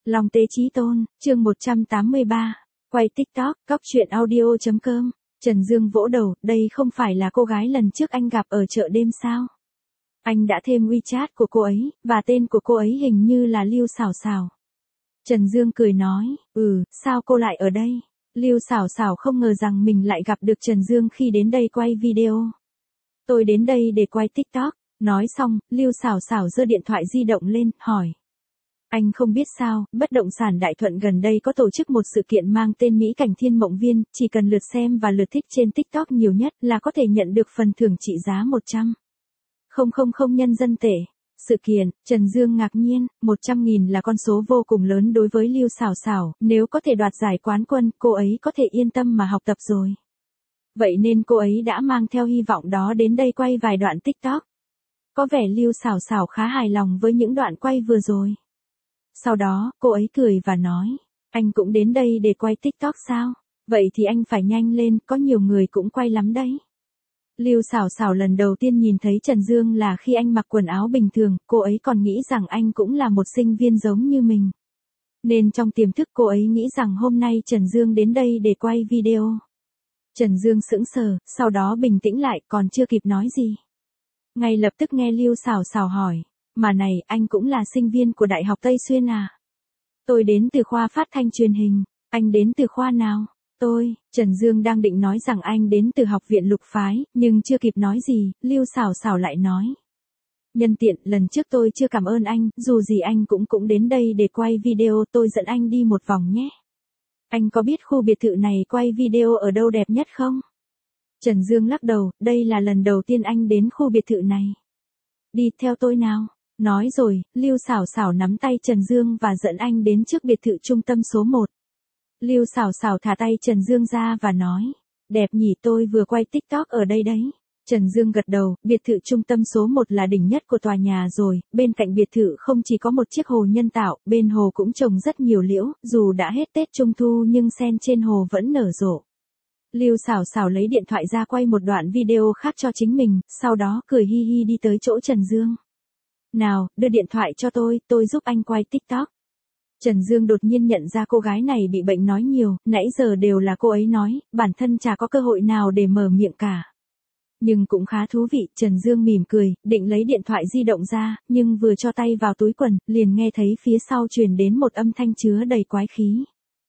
Long Tế Chí Tôn, chương 183, quay TikTok, cóc truyện audio.com, Trần Dương vỗ đầu, đây không phải là cô gái lần trước anh gặp ở chợ đêm sao? Anh đã thêm WeChat của cô ấy, và tên của cô ấy hình như là Lưu Xảo Xảo. Trần Dương cười nói, sao cô lại ở đây? Lưu Xảo Xảo không ngờ rằng mình lại gặp được Trần Dương khi đến đây quay video. Tôi đến đây để quay TikTok. Nói xong, Lưu Xảo Xảo giơ điện thoại di động lên, hỏi. Anh không biết sao, bất động sản Đại Thuận gần đây có tổ chức một sự kiện mang tên Mỹ Cảnh Thiên Mộng Viên, chỉ cần lượt xem và lượt thích trên TikTok nhiều nhất là có thể nhận được phần thưởng trị giá 100.000 nhân dân tệ. Sự kiện, Trần Dương ngạc nhiên, 100.000 là con số vô cùng lớn đối với Lưu Xảo Xảo, nếu có thể đoạt giải quán quân, cô ấy có thể yên tâm mà học tập rồi. Vậy nên cô ấy đã mang theo hy vọng đó đến đây quay vài đoạn TikTok. Có vẻ Lưu Xảo Xảo khá hài lòng với những đoạn quay vừa rồi. Sau đó, cô ấy cười và nói, anh cũng đến đây để quay TikTok sao? Vậy thì anh phải nhanh lên, có nhiều người cũng quay lắm đấy. Lưu Xảo Xảo lần đầu tiên nhìn thấy Trần Dương là khi anh mặc quần áo bình thường, cô ấy còn nghĩ rằng anh cũng là một sinh viên giống như mình. Nên trong tiềm thức cô ấy nghĩ rằng hôm nay Trần Dương đến đây để quay video. Trần Dương sững sờ, sau đó bình tĩnh lại, còn chưa kịp nói gì. Ngay lập tức nghe Lưu Xảo Xảo hỏi, mà này, anh cũng là sinh viên của Đại học Tây Xuyên à? Tôi đến từ khoa phát thanh truyền hình, anh đến từ khoa nào? Trần Dương đang định nói rằng anh đến từ học viện Lục Phái, nhưng chưa kịp nói gì, Lưu Xảo Xảo lại nói. Nhân tiện, lần trước tôi chưa cảm ơn anh, dù gì anh cũng đến đây để quay video, tôi dẫn anh đi một vòng nhé. Anh có biết khu biệt thự này quay video ở đâu đẹp nhất không? Trần Dương lắc đầu, đây là lần đầu tiên anh đến khu biệt thự này. Đi theo tôi nào. Nói rồi, Lưu Xảo Xảo nắm tay Trần Dương và dẫn anh đến trước biệt thự trung tâm số 1. Lưu Xảo Xảo thả tay Trần Dương ra và nói, đẹp nhỉ, tôi vừa quay TikTok ở đây đấy. Trần Dương gật đầu, biệt thự trung tâm số 1 là đỉnh nhất của tòa nhà rồi, bên cạnh biệt thự không chỉ có một chiếc hồ nhân tạo, bên hồ cũng trồng rất nhiều liễu, dù đã hết Tết Trung Thu nhưng sen trên hồ vẫn nở rộ. Lưu Xảo Xảo lấy điện thoại ra quay một đoạn video khác cho chính mình, sau đó cười hi hi đi tới chỗ Trần Dương. Nào, đưa điện thoại cho tôi giúp anh quay TikTok. Trần Dương đột nhiên nhận ra cô gái này bị bệnh nói nhiều, nãy giờ đều là cô ấy nói, bản thân chả có cơ hội nào để mở miệng cả. Nhưng cũng khá thú vị, Trần Dương mỉm cười, định lấy điện thoại di động ra, nhưng vừa cho tay vào túi quần, liền nghe thấy phía sau truyền đến một âm thanh chứa đầy quái khí.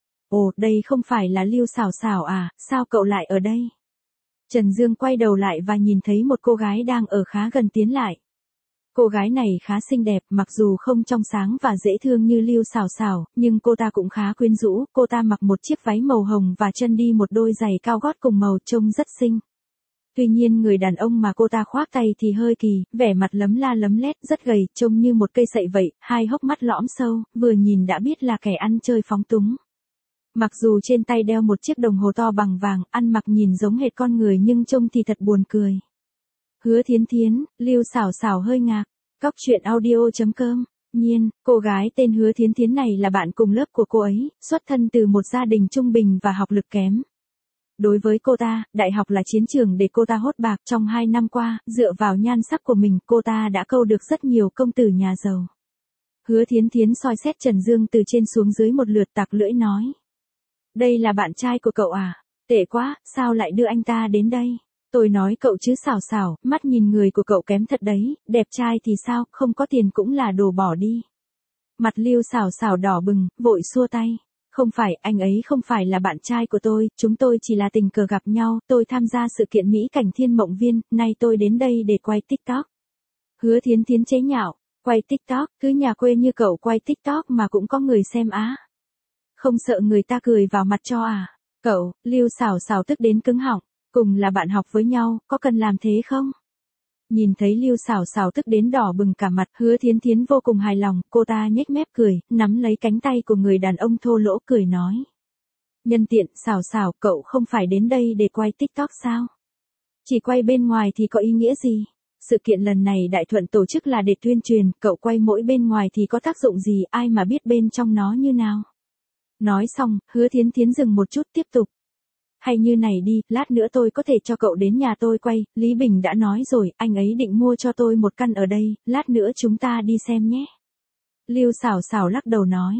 Ồ, đây không phải là Lưu Xảo Xảo à, sao cậu lại ở đây? Trần Dương quay đầu lại và nhìn thấy một cô gái đang ở khá gần tiến lại. Cô gái này khá xinh đẹp, mặc dù không trong sáng và dễ thương như Lưu Xảo Xảo, nhưng cô ta cũng khá quyến rũ, cô ta mặc một chiếc váy màu hồng và chân đi một đôi giày cao gót cùng màu trông rất xinh. Tuy nhiên người đàn ông mà cô ta khoác tay thì hơi kỳ, vẻ mặt lấm la lấm lét, rất gầy, trông như một cây sậy vậy, hai hốc mắt lõm sâu, vừa nhìn đã biết là kẻ ăn chơi phóng túng. Mặc dù trên tay đeo một chiếc đồng hồ to bằng vàng, ăn mặc nhìn giống hệt con người nhưng trông thì thật buồn cười. Hứa Thiến Thiến, Lưu Xảo Xảo hơi ngạc. Cóc truyện audio.com. Nhiên, cô gái tên Hứa Thiến Thiến này là bạn cùng lớp của cô ấy, xuất thân từ một gia đình trung bình và học lực kém. Đối với cô ta, đại học là chiến trường để cô ta hốt bạc. Trong 2 năm qua, dựa vào nhan sắc của mình, cô ta đã câu được rất nhiều công tử nhà giàu. Hứa Thiến Thiến soi xét Trần Dương từ trên xuống dưới một lượt, tặc lưỡi nói. Đây là bạn trai của cậu à? Tệ quá, sao lại đưa anh ta đến đây? Tôi nói cậu chứ Xảo Xảo, mắt nhìn người của cậu kém thật đấy, đẹp trai thì sao, không có tiền cũng là đồ bỏ đi. Mặt Lưu Xảo Xảo đỏ bừng, vội xua tay. Không phải, anh ấy không phải là bạn trai của tôi, chúng tôi chỉ là tình cờ gặp nhau, tôi tham gia sự kiện Mỹ Cảnh Thiên Mộng Viên, nay tôi đến đây để quay TikTok. Hứa Thiến Thiến chế nhạo, quay TikTok, cứ nhà quê như cậu quay TikTok mà cũng có người xem á. Không sợ người ta cười vào mặt cho à? Cậu, Lưu Xảo Xảo tức đến cứng họng. Cùng là bạn học với nhau, có cần làm thế không? Nhìn thấy Lưu Xảo Xảo tức đến đỏ bừng cả mặt, Hứa Thiến Thiến vô cùng hài lòng, cô ta nhếch mép cười, nắm lấy cánh tay của người đàn ông thô lỗ cười nói. Nhân tiện, Xảo Xảo, cậu không phải đến đây để quay TikTok sao? Chỉ quay bên ngoài thì có ý nghĩa gì? Sự kiện lần này Đại Thuận tổ chức là để tuyên truyền, cậu quay mỗi bên ngoài thì có tác dụng gì, ai mà biết bên trong nó như nào? Nói xong, Hứa Thiến Thiến dừng một chút tiếp tục. Hay như này đi, lát nữa tôi có thể cho cậu đến nhà tôi quay, Lý Bình đã nói rồi, anh ấy định mua cho tôi một căn ở đây, lát nữa chúng ta đi xem nhé. Lưu Xảo Xảo lắc đầu nói,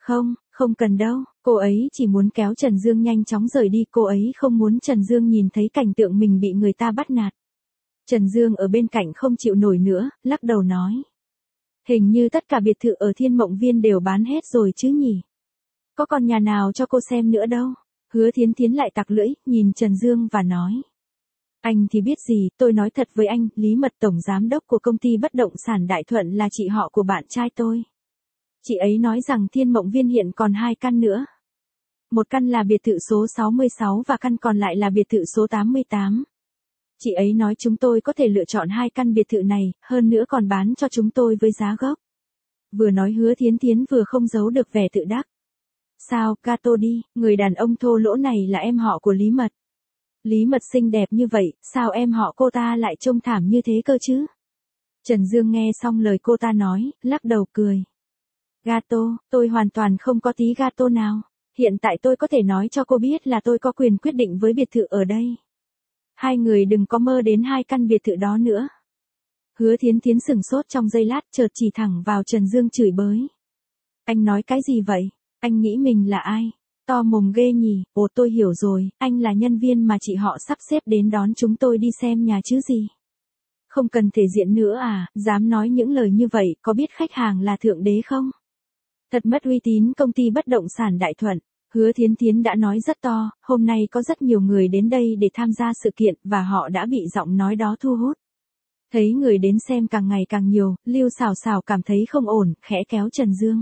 Không, không cần đâu, cô ấy chỉ muốn kéo Trần Dương nhanh chóng rời đi, cô ấy không muốn Trần Dương nhìn thấy cảnh tượng mình bị người ta bắt nạt. Trần Dương ở bên cạnh không chịu nổi nữa, lắc đầu nói. Hình như tất cả biệt thự ở Thiên Mộng Viên đều bán hết rồi chứ nhỉ? Có còn nhà nào cho cô xem nữa đâu? Hứa Thiến Thiến lại tặc lưỡi, nhìn Trần Dương và nói. Anh thì biết gì, tôi nói thật với anh, Lý Mật tổng giám đốc của công ty bất động sản Đại Thuận là chị họ của bạn trai tôi. Chị ấy nói rằng Thiên Mộng Viên hiện còn 2 căn nữa. Một căn là biệt thự số 66 và căn còn lại là biệt thự số 88. Chị ấy nói chúng tôi có thể lựa chọn 2 căn biệt thự này, hơn nữa còn bán cho chúng tôi với giá gốc. Vừa nói Hứa Thiến Thiến vừa không giấu được vẻ tự đắc. Sao, gato đi, người đàn ông thô lỗ này là em họ của Lý Mật. Lý Mật xinh đẹp như vậy, sao em họ cô ta lại trông thảm như thế cơ chứ? Trần Dương nghe xong lời cô ta nói, lắc đầu cười. Gato, tôi hoàn toàn không có tí gato nào. Hiện tại tôi có thể nói cho cô biết là tôi có quyền quyết định với biệt thự ở đây. Hai người đừng có mơ đến 2 căn biệt thự đó nữa. Hứa Thiến Thiến sửng sốt trong giây lát, chợt chỉ thẳng vào Trần Dương chửi bới. Anh nói cái gì vậy? Anh nghĩ mình là ai? To mồm ghê nhỉ? Ồ, tôi hiểu rồi, anh là nhân viên mà chị họ sắp xếp đến đón chúng tôi đi xem nhà chứ gì. Không cần thể diện nữa à, dám nói những lời như vậy, có biết khách hàng là thượng đế không? Thật mất uy tín công ty bất động sản Đại Thuận. Hứa Thiến Thiến đã nói rất to, hôm nay có rất nhiều người đến đây để tham gia sự kiện và họ đã bị giọng nói đó thu hút. Thấy người đến xem càng ngày càng nhiều, Lưu Sảo Sảo cảm thấy không ổn, khẽ kéo Trần Dương.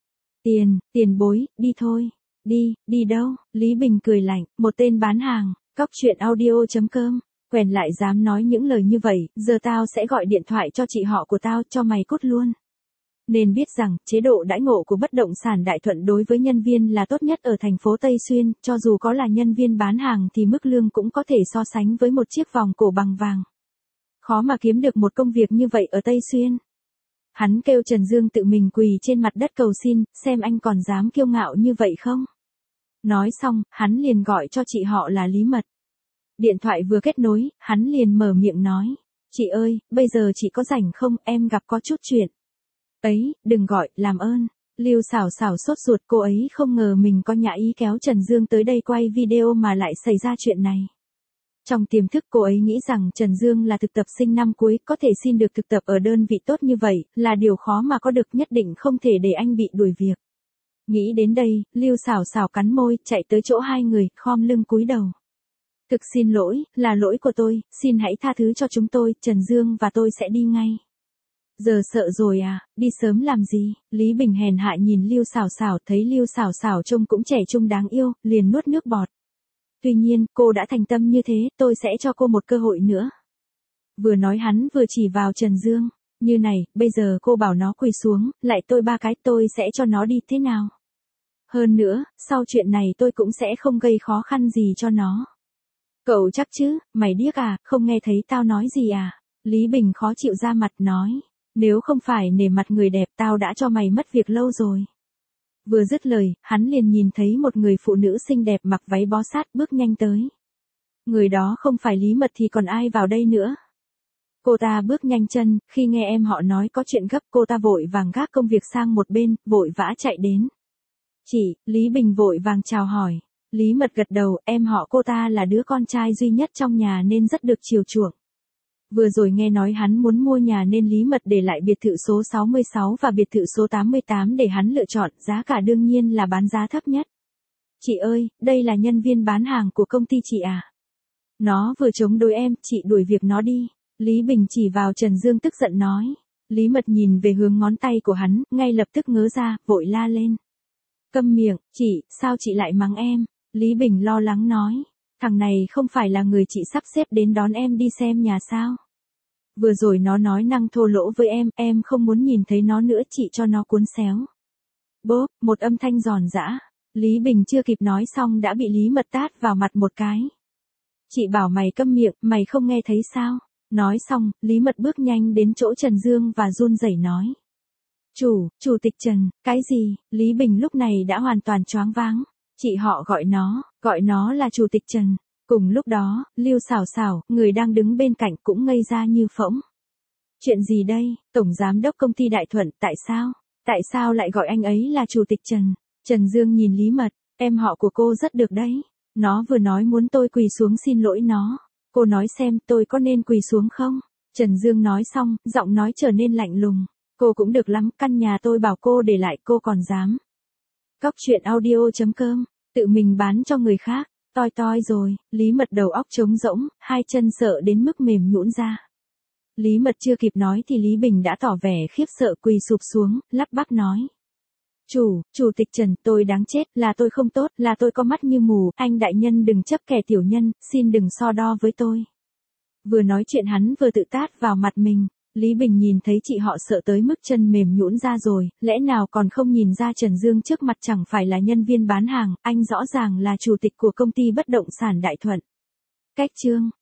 Tiền bối, đi thôi. Đi đâu? Lý Bình cười lạnh, một tên bán hàng, cóc truyện audio.com. Quèn lại dám nói những lời như vậy, giờ tao sẽ gọi điện thoại cho chị họ của tao cho mày cút luôn. Nên biết rằng, chế độ đãi ngộ của bất động sản Đại Thuận đối với nhân viên là tốt nhất ở thành phố Tây Xuyên, cho dù có là nhân viên bán hàng thì mức lương cũng có thể so sánh với một chiếc vòng cổ bằng vàng. Khó mà kiếm được một công việc như vậy ở Tây Xuyên. Hắn kêu Trần Dương tự mình quỳ trên mặt đất cầu xin, xem anh còn dám kiêu ngạo như vậy không? Nói xong, hắn liền gọi cho chị họ là Lý Mật. Điện thoại vừa kết nối, hắn liền mở miệng nói. Chị ơi, bây giờ chị có rảnh không, em gặp có chút chuyện. Ấy, đừng gọi, làm ơn. Lưu Sảo Sảo sốt ruột, cô ấy không ngờ mình có nhã ý kéo Trần Dương tới đây quay video mà lại xảy ra chuyện này. Trong tiềm thức cô ấy nghĩ rằng Trần Dương là thực tập sinh năm cuối, có thể xin được thực tập ở đơn vị tốt như vậy, là điều khó mà có được, nhất định không thể để anh bị đuổi việc. Nghĩ đến đây, Lưu Sảo Sảo cắn môi, chạy tới chỗ hai người, khom lưng cúi đầu. Thực xin lỗi, là lỗi của tôi, xin hãy tha thứ cho chúng tôi, Trần Dương và tôi sẽ đi ngay. Giờ sợ rồi à, đi sớm làm gì? Lý Bình hèn hạ nhìn Lưu Sảo Sảo, thấy Lưu Sảo Sảo trông cũng trẻ trung đáng yêu, liền nuốt nước bọt. Tuy nhiên, cô đã thành tâm như thế, tôi sẽ cho cô một cơ hội nữa. Vừa nói hắn vừa chỉ vào Trần Dương. Như này, bây giờ cô bảo nó quỳ xuống, lại tôi 3 cái, tôi sẽ cho nó đi thế nào? Hơn nữa, sau chuyện này tôi cũng sẽ không gây khó khăn gì cho nó. Cậu chắc chứ, mày điếc à, không nghe thấy tao nói gì à? Lý Bình khó chịu ra mặt nói. Nếu không phải nể mặt người đẹp tao đã cho mày mất việc lâu rồi. Vừa dứt lời, hắn liền nhìn thấy một người phụ nữ xinh đẹp mặc váy bó sát bước nhanh tới. Người đó không phải Lý Mật thì còn ai vào đây nữa. Cô ta bước nhanh chân, khi nghe em họ nói có chuyện gấp cô ta vội vàng gác công việc sang một bên, vội vã chạy đến. Chị, Lý Bình vội vàng chào hỏi. Lý Mật gật đầu, em họ cô ta là đứa con trai duy nhất trong nhà nên rất được chiều chuộng. Vừa rồi nghe nói hắn muốn mua nhà nên Lý Mật để lại biệt thự số 66 và biệt thự số 88 để hắn lựa chọn, giá cả đương nhiên là bán giá thấp nhất. Chị ơi, đây là nhân viên bán hàng của công ty chị à? Nó vừa chống đối em, chị đuổi việc nó đi. Lý Bình chỉ vào Trần Dương tức giận nói. Lý Mật nhìn về hướng ngón tay của hắn, ngay lập tức ngớ ra, vội la lên. Câm miệng, chị, sao chị lại mắng em? Lý Bình lo lắng nói. Thằng này không phải là người chị sắp xếp đến đón em đi xem nhà sao? Vừa rồi nó nói năng thô lỗ với em không muốn nhìn thấy nó nữa, chị cho nó cuốn xéo. Bốp, một âm thanh giòn giã. Lý Bình chưa kịp nói xong đã bị Lý Mật tát vào mặt một cái. Chị bảo mày câm miệng, mày không nghe thấy sao? Nói xong, Lý Mật bước nhanh đến chỗ Trần Dương và run rẩy nói. Chủ tịch Trần, cái gì? Lý Bình lúc này đã hoàn toàn choáng váng. Chị họ gọi nó là Chủ tịch Trần. Cùng lúc đó, Lưu Sảo Sảo, người đang đứng bên cạnh cũng ngây ra như phỗng. Chuyện gì đây, Tổng Giám đốc công ty Đại Thuận, tại sao lại gọi anh ấy là Chủ tịch Trần? Trần Dương nhìn Lý Mật, em họ của cô rất được đấy. Nó vừa nói muốn tôi quỳ xuống xin lỗi nó. Cô nói xem tôi có nên quỳ xuống không? Trần Dương nói xong, giọng nói trở nên lạnh lùng. Cô cũng được lắm, căn nhà tôi bảo cô để lại cô còn dám. Cóc truyện audio.com, tự mình bán cho người khác, toi toi rồi, Lý Mật đầu óc trống rỗng, hai chân sợ đến mức mềm nhũn ra. Lý Mật chưa kịp nói thì Lý Bình đã tỏ vẻ khiếp sợ quỳ sụp xuống, lắp bắp nói. Chủ tịch Trần, tôi đáng chết, là tôi không tốt, là tôi có mắt như mù, anh đại nhân đừng chấp kẻ tiểu nhân, xin đừng so đo với tôi. Vừa nói chuyện hắn vừa tự tát vào mặt mình. Lý Bình nhìn thấy chị họ sợ tới mức chân mềm nhũn ra rồi, lẽ nào còn không nhìn ra Trần Dương trước mặt chẳng phải là nhân viên bán hàng, anh rõ ràng là chủ tịch của công ty bất động sản Đại Thuận. Cách chương